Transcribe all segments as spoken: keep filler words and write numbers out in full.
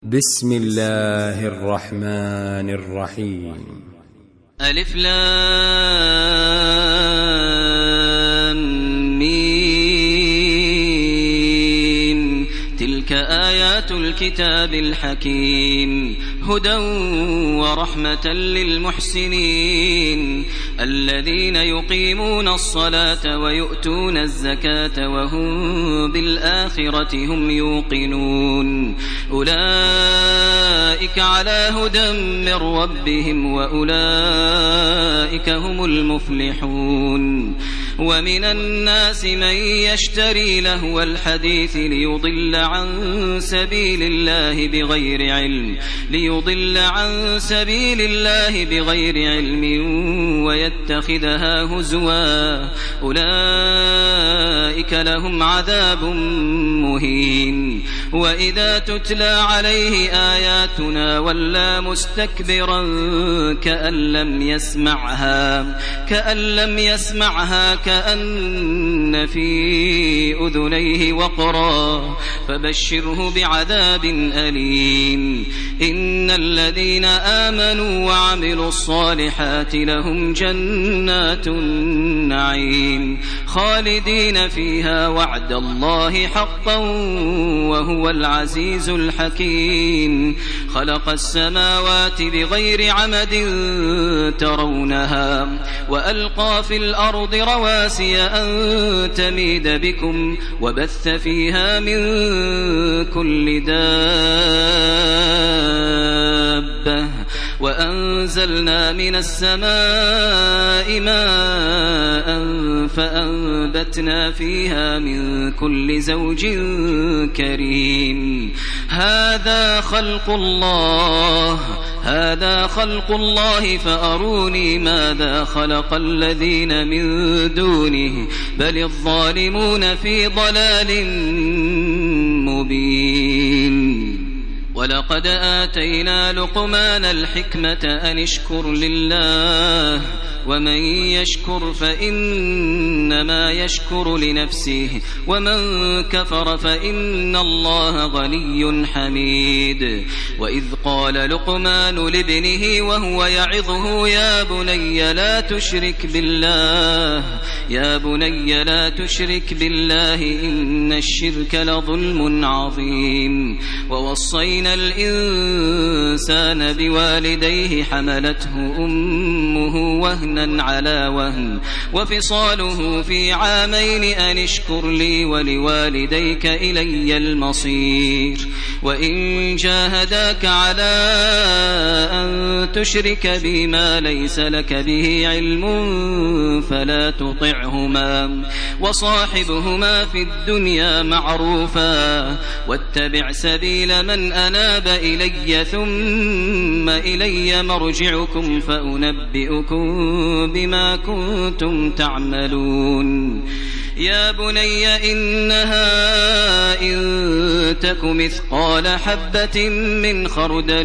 بسم الله الرحمن الرحيم. ألف لام ميم. تلك آيات الكتاب الحكيم هدى ورحمة للمحسنين الذين يقيمون الصلاة ويؤتون الزكاة وهم بالآخرة هم يوقنون أولئك على هدى من ربهم وأولئك هم المفلحون. ومن الناس من يشتري لهو الحديث ليضل عن سبيل الله بغير علم ليضل عن سبيل الله بغير علم ويتخذها هزوا أولئك لهم عذاب مهين. وإذا تتلى عليه آياتنا ولى مستكبرا كأن لم يسمعها كأن لم يسمعها كأن في أذنيه وقرا فبشره بعذاب أليم. إن الذين آمنوا وعملوا الصالحات لهم جنات النعيم خالدين فيها وعد الله حقا وهو العزيز الحكيم. خلق السماوات بغير عمد ترونها وألقى في الأرض رواسي أن تميد بكم وبث فيها من كل دابة وأنزلنا من السماء ماء فأنبتنا فيها من كل زوج كريم. هذا خلق الله هذا خلق الله فأروني ماذا خلق الذين من دونه بل الظالمون في ضلال مبين. ولقد آتينا لقمان الحكمة أن اشكر لله ومن يشكر فإنما يشكر لنفسه ومن كفر فإن الله غني حميد. وإذ قال لقمان لابنه وهو يعظه يا بني لا تشرك بالله يا بني لا تشرك بالله إن الشرك لظلم عظيم. ووصينا الإنسان بوالديه حملته أمه وهنا على وهن وفصاله في عامين أن اشكر لي ولوالديك إلي المصير. وإن جاهداك على أن تشرك بي ما ليس لك به علم فلا تطعهما وصاحبهما في الدنيا معروفا واتبع سبيل من أناب إلي ثم إلي مرجعكم فأنبئكم بما كنتم تعملون. يا بني إنها إن تك مثقال حبة من خردل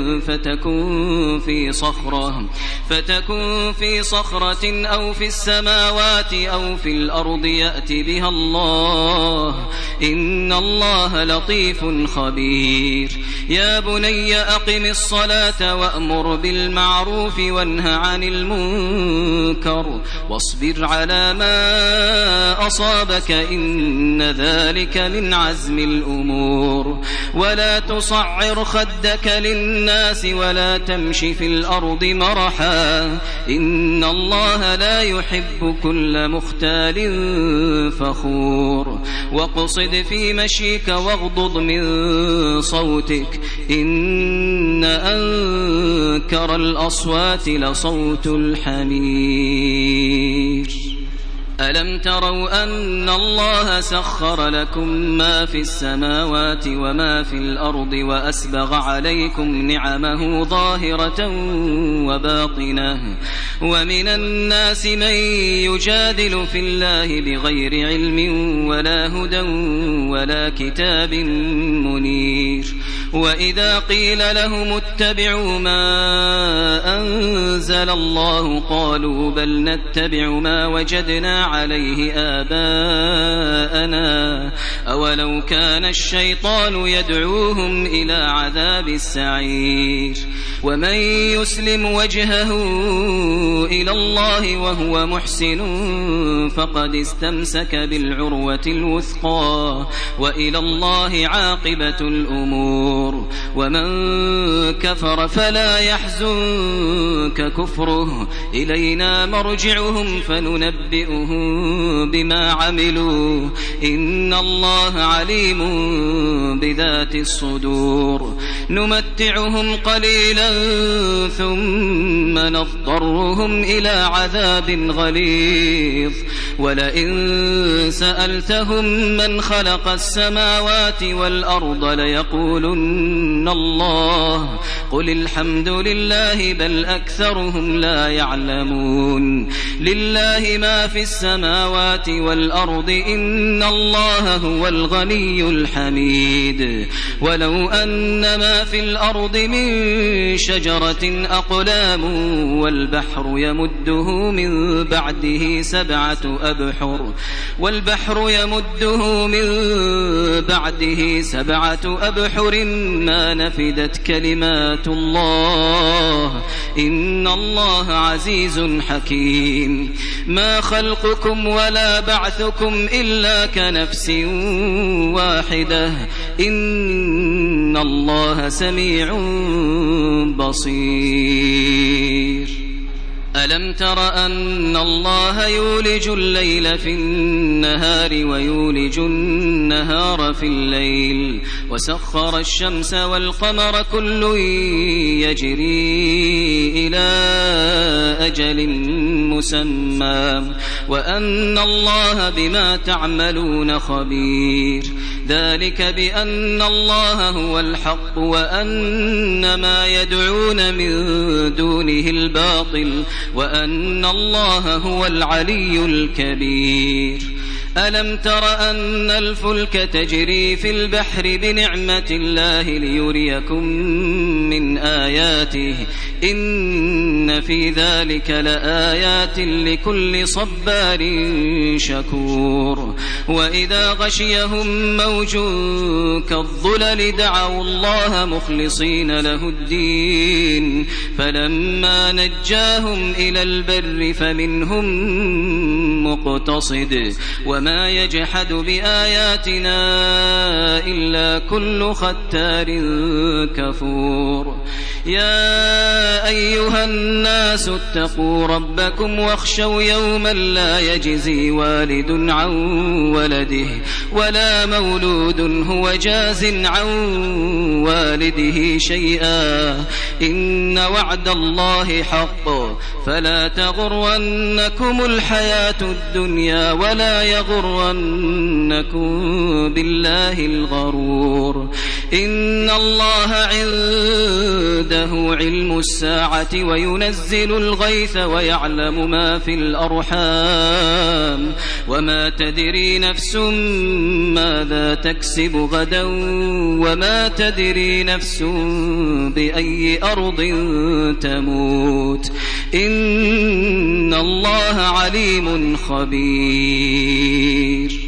فتكن في صخرة فتكن في صخرة أو في السماوات أو في الأرض يأت بها الله إن الله لطيف خبير. يا بني أقم الصلاة وأمر بالمعروف وانه عن المنكر واصبر على ما أصابك إن ذلك من عزم الأمور. ولا تصعر خدك للناس ولا تمش في الأرض مرحا إن الله لا يحب كل مختال فخور. واقصد في مشيك واغضض من صوتك إن أنكر الأصوات لصوت الحمير. ألم تروا أن الله سخر لكم ما في السماوات وما في الأرض وأسبغ عليكم نعمه ظاهرة وباطنة ومن الناس من يجادل في الله بغير علم ولا هدى ولا كتاب منير. وإذا قيل لهم اتبعوا ما أنزل الله قالوا بل نتبع ما وجدنا عليه آباءنا أولو كان الشيطان يدعوهم إلى عذاب السعير ومن يسلم وجهه إلى الله وهو محسن فقد استمسك بالعروة الوثقى وإلى الله عاقبة الأمور ومن كفر فلا يحزنك كفره إلينا مرجعهم فننبئهم بما عملوا إن الله عليم بذات الصدور نمتعهم قليلا ثم نضطرهم إلى عذاب غليظ ولئن سألتهم من خلق السماوات والأرض ليقولن الله قل الحمد لله بل أكثرهم لا يعلمون لله ما في السماوات والأرض إن الله هو الغني الحميد ولو أن ما في الأرض من شجرة أقلام والبحر يمده من بعده سبعة أبحر والبحر يمده من بعده سبعة أبحر ما نفدت كلمات الله إن الله عزيز حكيم ما خلقكم ولا بعثكم إلا كنفس واحدة إن الله سميع بصير ألم تر أن الله يولج الليل في النهار ويولج النهار في الليل وسخر الشمس والقمر كل يجري إلى أجل مسمى وأن الله بما تعملون خبير ذلك بأن الله هو الحق وأن ما يدعون من دونه الباطل وأن الله هو العلي الكبير ألم تر أن الفلك تجري في البحر بنعمة الله ليريكم من آياته إن في ذلك لآيات لكل صبار شكور وإذا غشيهم موج كالظلل دعوا الله مخلصين له الدين فلما نجاهم إلى البر فمنهم مقتصد وما يجحد بآياتنا إلا كل ختار كفور يا أيها الناس اتقوا ربكم واخشوا يوما لا يجزي والد عن ولده ولا مولود هو جاز عن والده شيئا إن وعد الله حق فلا تغرنكم الحياة الدنيا ولا يغرنكم بالله الغرور إن الله عنده علم الساعة وينزل الغيث ويعلم ما في الأرحام وما تدري نفس ماذا تكسب غدا وما تدري نفس بأي أرض تموت إن الله عليم خبير